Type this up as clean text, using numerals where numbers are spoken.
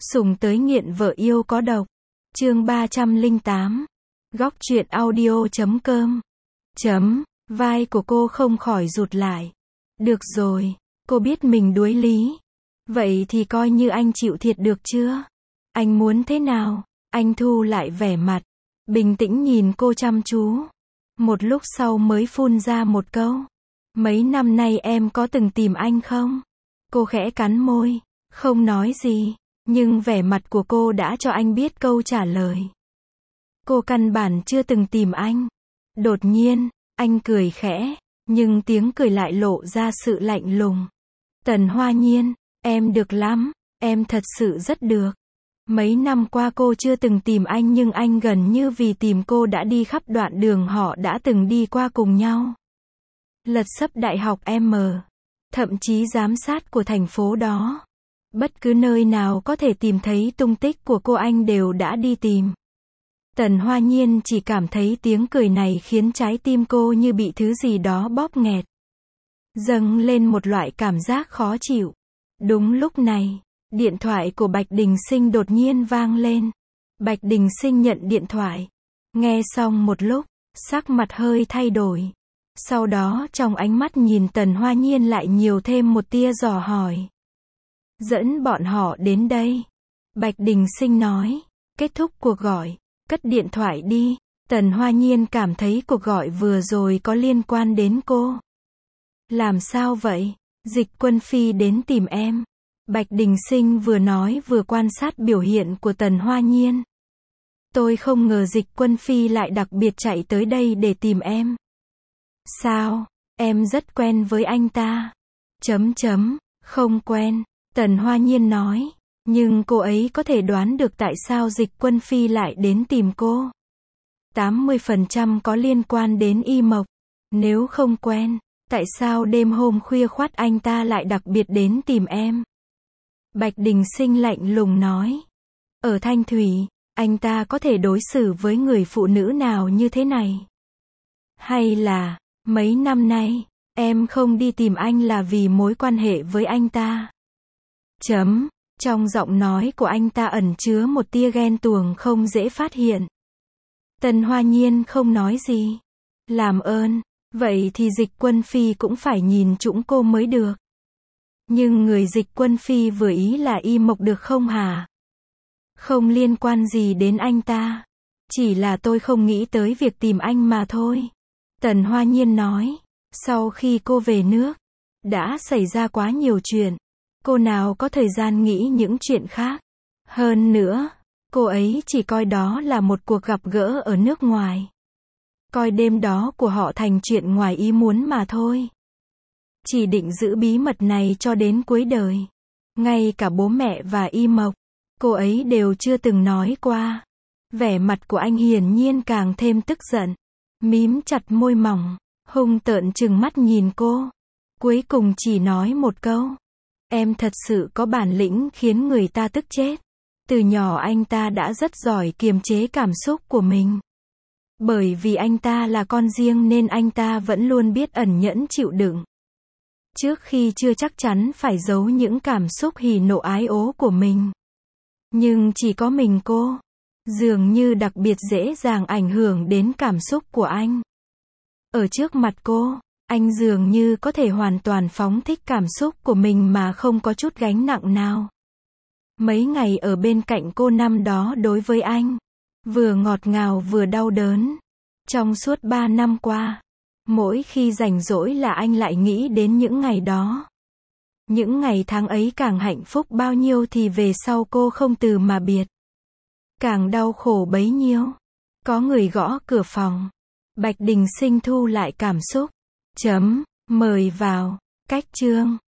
Sủng tới nghiện vợ yêu có độc. Chương 308. Góc truyện audio.com. Vai của cô không khỏi rụt lại. Được rồi, cô biết mình đuối lý. Vậy thì coi như anh chịu thiệt được chưa? Anh muốn thế nào? Anh thu lại vẻ mặt, bình tĩnh nhìn cô chăm chú. Một lúc sau mới phun ra một câu. Mấy năm nay em có từng tìm anh không? Cô khẽ cắn môi, không nói gì, nhưng vẻ mặt của cô đã cho anh biết câu trả lời. Cô căn bản chưa từng tìm anh. Đột nhiên, anh cười khẽ, nhưng tiếng cười lại lộ ra sự lạnh lùng. Tần Hoa Nhiên, em được lắm, em thật sự rất được. Mấy năm qua cô chưa từng tìm anh nhưng anh gần như vì tìm cô đã đi khắp đoạn đường họ đã từng đi qua cùng nhau. Lật xấp đại học M, thậm chí giám sát của thành phố đó. Bất cứ nơi nào có thể tìm thấy tung tích của cô anh đều đã đi tìm. Tần Hoa Nhiên chỉ cảm thấy tiếng cười này khiến trái tim cô như bị thứ gì đó bóp nghẹt. Dâng lên một loại cảm giác khó chịu. Đúng lúc này, điện thoại của Bạch Đình Sinh đột nhiên vang lên. Bạch Đình Sinh nhận điện thoại. Nghe xong một lúc, sắc mặt hơi thay đổi. Sau đó trong ánh mắt nhìn Tần Hoa Nhiên lại nhiều thêm một tia dò hỏi. Dẫn bọn họ đến đây. Bạch Đình Sinh nói. Kết thúc cuộc gọi. Cất điện thoại đi. Tần Hoa Nhiên cảm thấy cuộc gọi vừa rồi có liên quan đến cô. Làm sao vậy? Dịch Quân Phi đến tìm em. Bạch Đình Sinh vừa nói vừa quan sát biểu hiện của Tần Hoa Nhiên. Tôi không ngờ Dịch Quân Phi lại đặc biệt chạy tới đây để tìm em. Sao? Em rất quen với anh ta. Không quen. Tần Hoa Nhiên nói. Nhưng cô ấy có thể đoán được tại sao Dịch Quân Phi lại đến tìm cô. 80% có liên quan đến Y Mộc. Nếu không quen, tại sao đêm hôm khuya khoắt anh ta lại đặc biệt đến tìm em? Bạch Đình Sinh lạnh lùng nói. Ở Thanh Thủy, anh ta có thể đối xử với người phụ nữ nào như thế này? Hay là, mấy năm nay, em không đi tìm anh là vì mối quan hệ với anh ta? Trong giọng nói của anh ta ẩn chứa một tia ghen tuông không dễ phát hiện. Tần Hoa Nhiên không nói gì. Làm ơn, vậy thì Dịch Quân Phi cũng phải nhìn trũng cô mới được. Nhưng người Dịch Quân Phi vừa ý là Y Mộc được không hả? Không liên quan gì đến anh ta. Chỉ là tôi không nghĩ tới việc tìm anh mà thôi. Tần Hoa Nhiên nói. Sau khi cô về nước, đã xảy ra quá nhiều chuyện. Cô nào có thời gian nghĩ những chuyện khác. Hơn nữa, cô ấy chỉ coi đó là một cuộc gặp gỡ ở nước ngoài. Coi đêm đó của họ thành chuyện ngoài ý muốn mà thôi. Chỉ định giữ bí mật này cho đến cuối đời. Ngay cả bố mẹ và Y Mộc, cô ấy đều chưa từng nói qua. Vẻ mặt của anh hiển nhiên càng thêm tức giận. Mím chặt môi mỏng, hung tợn trừng mắt nhìn cô. Cuối cùng chỉ nói một câu. Em thật sự có bản lĩnh khiến người ta tức chết. Từ nhỏ anh ta đã rất giỏi kiềm chế cảm xúc của mình. Bởi vì anh ta là con riêng nên anh ta vẫn luôn biết ẩn nhẫn chịu đựng. Trước khi chưa chắc chắn phải giấu những cảm xúc hỉ nộ ái ố của mình. Nhưng chỉ có mình cô, dường như đặc biệt dễ dàng ảnh hưởng đến cảm xúc của anh. Ở trước mặt cô, anh dường như có thể hoàn toàn phóng thích cảm xúc của mình mà không có chút gánh nặng nào. Mấy ngày ở bên cạnh cô năm đó đối với anh, vừa ngọt ngào vừa đau đớn. Trong suốt 3 năm qua, mỗi khi rảnh rỗi là anh lại nghĩ đến những ngày đó. Những ngày tháng ấy càng hạnh phúc bao nhiêu thì về sau cô không từ mà biệt. Càng đau khổ bấy nhiêu. Có người gõ cửa phòng. Bạch Đình Sinh thu lại cảm xúc. Mời vào. Cách chương.